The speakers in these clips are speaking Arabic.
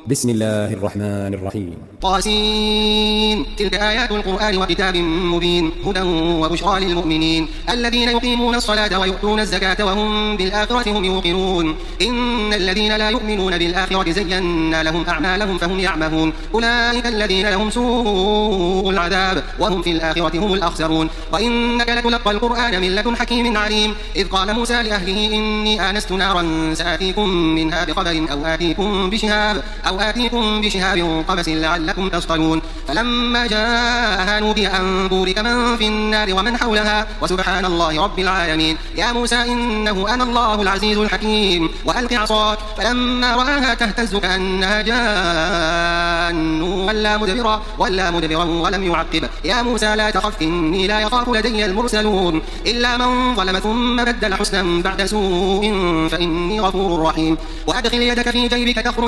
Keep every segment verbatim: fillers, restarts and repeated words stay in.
بسم الله الرحمن الرحيم. طاسين. تلك آيات القرآن وكتاب مبين هدى وبشرى للمؤمنين الذين يقيمون الصلاة ويؤتون الزكاة وهم بالآخرة هم يوقنون. إن الذين لا يؤمنون بالآخرة زينا لهم أعمالهم فهم يعمهون. أولئك الذين لهم سوء العذاب وهم في الآخرة هم الأخسرون. وإنك لتلقى القرآن من لدن حكيم عليم. إذ قال موسى لأهله إني آنست نارا سآتيكم منها بخبر أو آتيكم بشهاب أو آتيكم بشهاب قبس لعلكم تصطلون. فلما جاءها نودي أن بورك من في النار ومن حولها وسبحان الله رب العالمين. يا موسى إنه أنا الله العزيز الحكيم. وألق عصاك فلما رآها تهتز كأنها جان ولا مدبرا ولا مدبرا ولم يعقب. يا موسى لا تخف إني لا يخاف لدي المرسلون. إلا من ظلم ثم بدل حسنا بعد سوء فإني غفور رحيم. وأدخل يدك في جيبك تخرج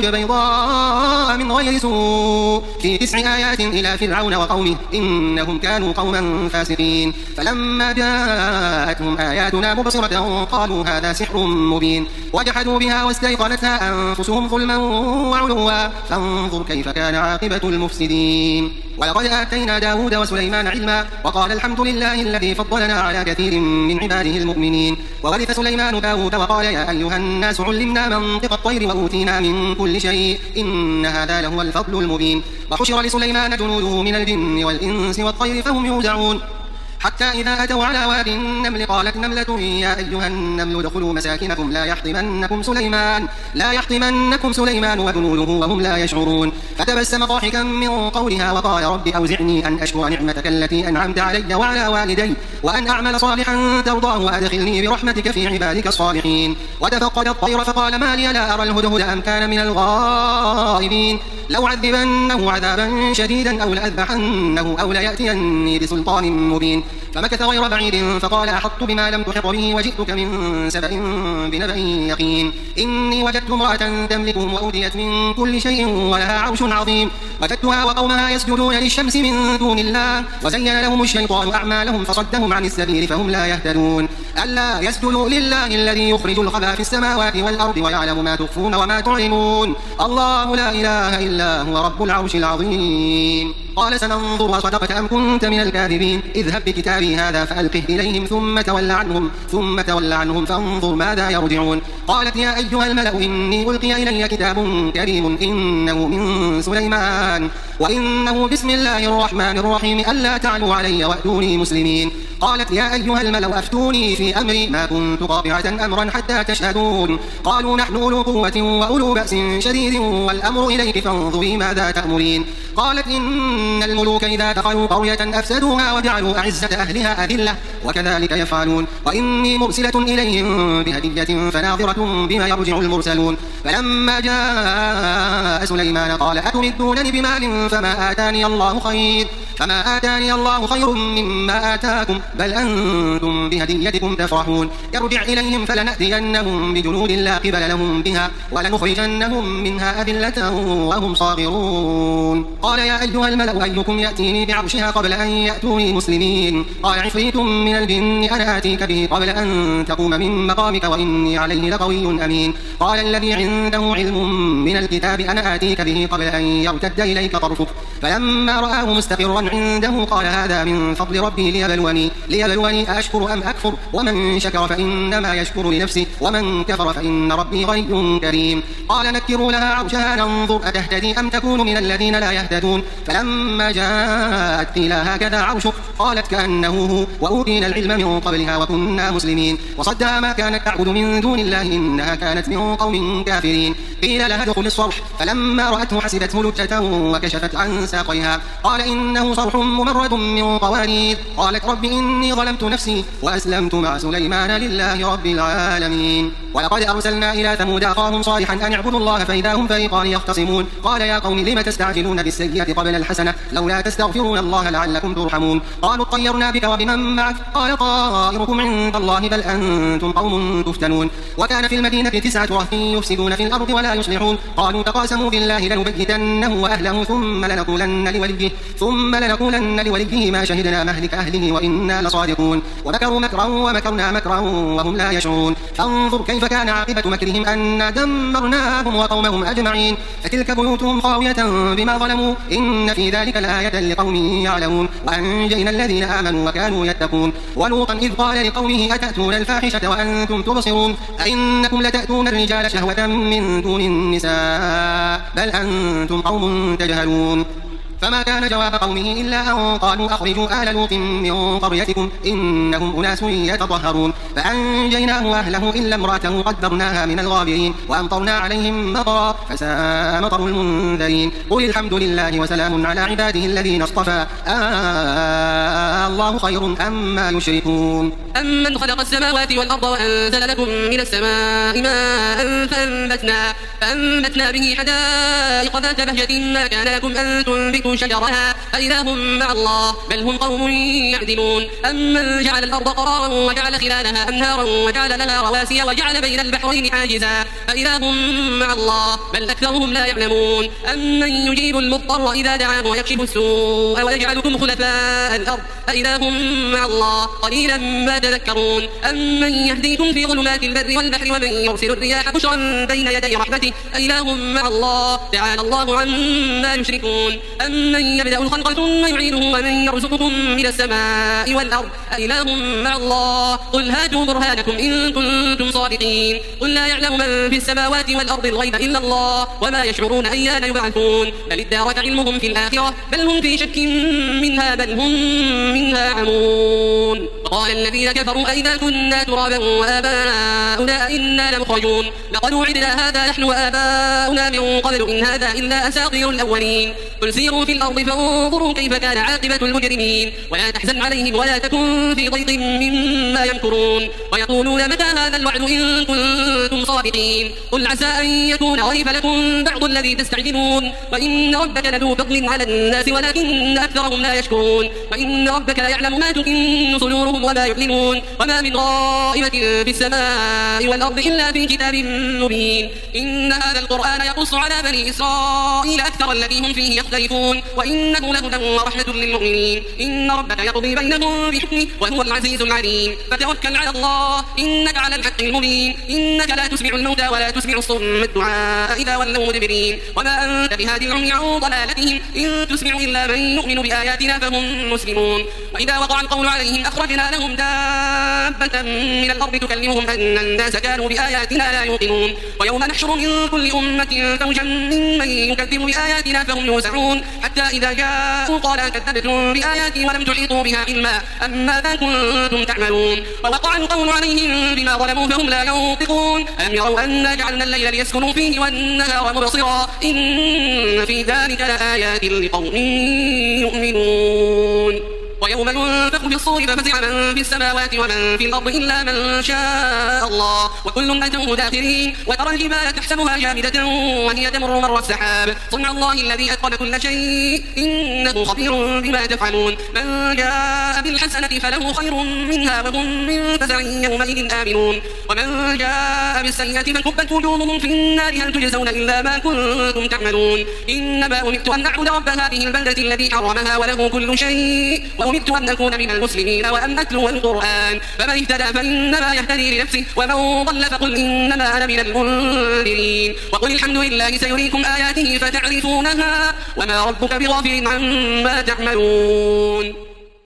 بيضاء من غير سوء في تسع آيات إلى فرعون وقومه إنهم كانوا قوما فاسقين. فلما جاءتهم آياتنا مبصرة قالوا هذا سحر مبين وجحدوا بها واستيقنتها أنفسهم ظلما وعلوا فانظر كيف كان عاقبة المفسدين. ولقد آتينا داود وسليمان علما وقال الحمد لله الذي فضلنا على كثير من عباده المؤمنين. وورث سليمان داود وقال يا أيها الناس علمنا منطق الطير وأوتينا من كل شيء إن هذا لهو الفضل المبين. وحشر لسليمان جنوده من الجن والإنس والطير فهم يوزعون حتى إذا أتوا على واد النمل قالت نملة يا أيها النمل ادخلوا مساكنكم لا يحطمنكم سليمان لا يحطمنكم سليمان وجنوده وهم لا يشعرون. فتبسم ضاحكا من قولها وقال رب أوزعني أن أشكر نعمتك التي أنعمت علي وعلى والدي وأن أعمل صالحا ترضاه وأدخلني برحمتك في عبادك الصالحين. وتفقد الطير فقال ما لي لا أرى الهدهد أم كان من الغائبين. لو عذبنه عذابا شديدا أو لأذبحنه أو ليأتيني بسلطان مبين. فمكث غير بعيد فقال أحطت بما لم تحط به وجئتك من سبأ بنبأ يقين. إني وجدت امرأة تملكهم وأوتيت من كل شيء ولها عرش عظيم. وجدتها وقومها يسجدون للشمس من دون الله وزين لهم الشيطان أعمالهم فصدهم عن السبيل فهم لا يهتدون. ألا يسجدوا لله الذي يخرج الخبا في السماوات والأرض ويعلم ما تخفون وما تعلنون. الله لا إله إلا هو رب العرش العظيم. قال سننظر أصدقت أم كنت من الكاذبين. اذهب بكتابي هذا فألقه إليهم ثم تول عنهم ثم تول عنهم فانظر ماذا يرجعون. قالت يا أيها الملأ إني ألقي إلي كتاب كريم إنه من سليمان وإنه بسم الله الرحمن الرحيم ألا تعلوا علي وأتوني مسلمين. قالت يا أيها الملأ أفتوني في أمري ما كنت قاطعة أمرا حتى تشهدون. قالوا نحن أولو قوة وأولو بأس شديد والأمر إليك فانظري ماذا تأمرين. قالت إن الملوك إذا دخلوا قرية أفسدوها وجعلوا أعزة أهلها أذلة وكذلك يفعلون. وإني مرسلة إليهم بهدية فناظرة بما يرجع المرسلون. فلما جاء سليمان قال أتمدونني بمال فما آتاني الله خير فما آتاني الله خير مما آتاكم بل أنتم بهديتكم تفرحون. يرجع إليهم فلنأتينهم بجنود لا قبل لهم بها ولنخرجنهم منها أذلة وهم صاغرون. قال يا أيها الملأ أيكم يأتيني بعرشها قبل أن يأتوني مسلمين. قال عفريت من الجن أنا آتيك به قبل أن تقوم من مقامك وإني عليه لقوي أمين. قال الذي عنده علم من الكتاب أنا آتيك به قبل أن يرتد إليك طرفك. فلما رآه مستقرا عنده قال هذا من فضل ربي ليبلوني ليبلوني أشكر أم أكفر ومن شكر فإنما يشكر لنفسه ومن كفر فإن ربي غني كريم. قال نكروا لها عرشها ننظر أتهتدي أم تكون من الذين لا يهتدون. فلما جاءت قيل هكذا عرشك قالت كأنه هو وأوتينا العلم من قبلها وكنا مسلمين. وصدها ما كانت تعبد من دون الله إنها كانت من قوم كافرين. قيل لها ادخل الصرح فلما رأته حسبته لجة وكشفت عن ساقيها قال إنه صرح ممرد من قوارير. قالت رب إني ظلمت نفسي وأسلمت مع سليمان لله رب العالمين. ولقد أرسلنا إلى ثمود أخاهم صالحا أن اعبدوا الله فإذا هم فريقان يختصمون. قال يا قوم لم تستعجلون بالسيئة قبل الحسنة لولا تستغفرون الله لعلكم ترحمون. قالوا اطيرنا بك وبمن معك قال طائركم عند الله بل أنتم قوم تفتنون. وكان في المدينة تسعة رهط يفسدون في الأرض ولا يصلحون. قالوا تقاسموا بالله لنبيتنه وأهله ثم لنقولن لوليه ثم لنقولن لوليه ما شهدنا مهلك أهله وإنا لصادقون ومكروا مكرا ومكرنا مكرا وهم لا يشعرون فانظر كيف كان عاقبة مكرهم أنا دمرناهم وقومهم أجمعين فتلك بيوتهم خاوية بما ظلموا إن في ذلك لآية لقوم يعلمون وأنجينا الذين آمنوا وكانوا يتقون ولوطا إذ قال لقومه أتأتون الفاحشة وأنتم تبصرون أئنكم لتأتون الرجال شهوة من دون النساء بل أنتم قوم تجهلون فما كان جواب قومه إلا أن قالوا أخرجوا آل لوط من قريتكم إنهم أناس يتطهرون فأنجيناه وأهله إلا امرأته قدرناها من الغابرين وأمطرنا عليهم مطرا فساء مطر المنذرين قل الحمد لله وسلام على عباده الذين اصطفى آه الله خير أما يشركون أمن خلق السماوات والأرض وأنزل لكم من السماء ماء فأنبتنا, فأنبتنا به حدائق ذات بهجة ما كان لكم أن تنبتوا شجرها أإله مع الله بل هم قوم يعدلون أمن جعل الأرض قرارا وجعل خلالها أنهارا وجعل لها رواسي وجعل بين البحرين حاجزا أإله مع الله بل أكثرهم لا يعلمون أمن يجيب المضطر إذا دعاه ويكشف السوء ويجعلكم خلفاء الأرض أإله مع الله قليلا ما تذكرون أمن يهديكم في ظلمات البر والبحر ومن يرسل الرياح بشرا بين يدي رحمته أإله مع الله تعالى الله عما يشركون أمن يبدأ الخلق ثم يعيده ومن يرزقكم من السماء والأرض أإله مع الله قل هاتوا برهانكم إن كنتم صادقين قل لا يعلم من في السماوات والأرض الغيب إلا الله وما يشعرون أيان يبعثون بل ادارك علمهم في الآخرة بل هم في شك منها بل هم منها عمون وقال الذين كفروا أئذا كنا ترابا وآباؤنا أئنا لمخرجون لقد وعدنا هذا نحن وآباؤنا من قبل إن هذا إلا أساطير الأولين قل سيروا في الأرض فانظروا كيف كان عاقبة المجرمين ولا تحزن عليهم ولا تكن في ضيق مما يمكرون ويقولون متى هذا الوعد إن كنتم صادقين قل عسى أن يكون غيب لكم بعض الذي تستعجلون وإن ربك لذو فضل على الناس ولكن أكثرهم لا يشكرون وإن ربك يعلم ما تكن صدورهم وما يعلنون وما من غائبة في السماء والأرض إلا في كتاب مبين إن هذا القرآن يقص على بني إسرائيل أكثر الذي هم فيه يختلفون وإنه لهدى ورحمة للمؤمنين إن ربك يقضي بينهم بحكمه وهو العزيز العليم فتوكل على الله إنك على الحق المبين إنك لا تسمع الموتى ولا تسمع الصم الدعاء إذا ولوا مدبرين وما أنت بهادي العمي عن ضلالتهم إن تسمع إلا من يؤمن بآياتنا فهم مسلمون وإذا وقع القول عليهم أخرجنا لهم دابة من الأرض تكلمهم أن الناس كانوا بآياتنا لا يوقنون ويوم نحشر من كل أمة فوجا ممن يكذب بآياتنا فهم يوزعون حتى إذا جاءوا قال كذبتم بآياتي ولم تحيطوا بها علما أما ما كنتم تعملون ووقع القول عليهم بما ظلموا فهم لا ينطقون ألم يروا أنا جعلنا الليل ليسكنوا فيه والنهار مبصرا إن في ذلك لآيات لقوم يؤمنون ويوم ينفخ في الصور ففزع من في السماوات ومن في الأرض إلا من شاء الله وكل أتوه داخرين وترى الجبال تحسبها جامدة وهي تمر مر السحاب صنع الله الذي أتقن كل شيء إنه خبير بما تفعلون من جاء بالحسنة فله خير منها وهم من فزع يومئذ آمنون ومن جاء بالسيئة فكبت وجوههم في النار هل تجزون إلا ما كنتم تعملون إنما أمرت أن أعبد رب هذه البلدة الذي حرمها وله كل شيء وأمرت أن أكون من المسلمين وأن أتلو القرآن فمن اهتدى فإنما يهتدي لنفسه ومن ضل فقل إنما أنا من المنذرين وقل الحمد لله سيريكم آياته فتعرفونها وما ربك بغافل عما تعملون.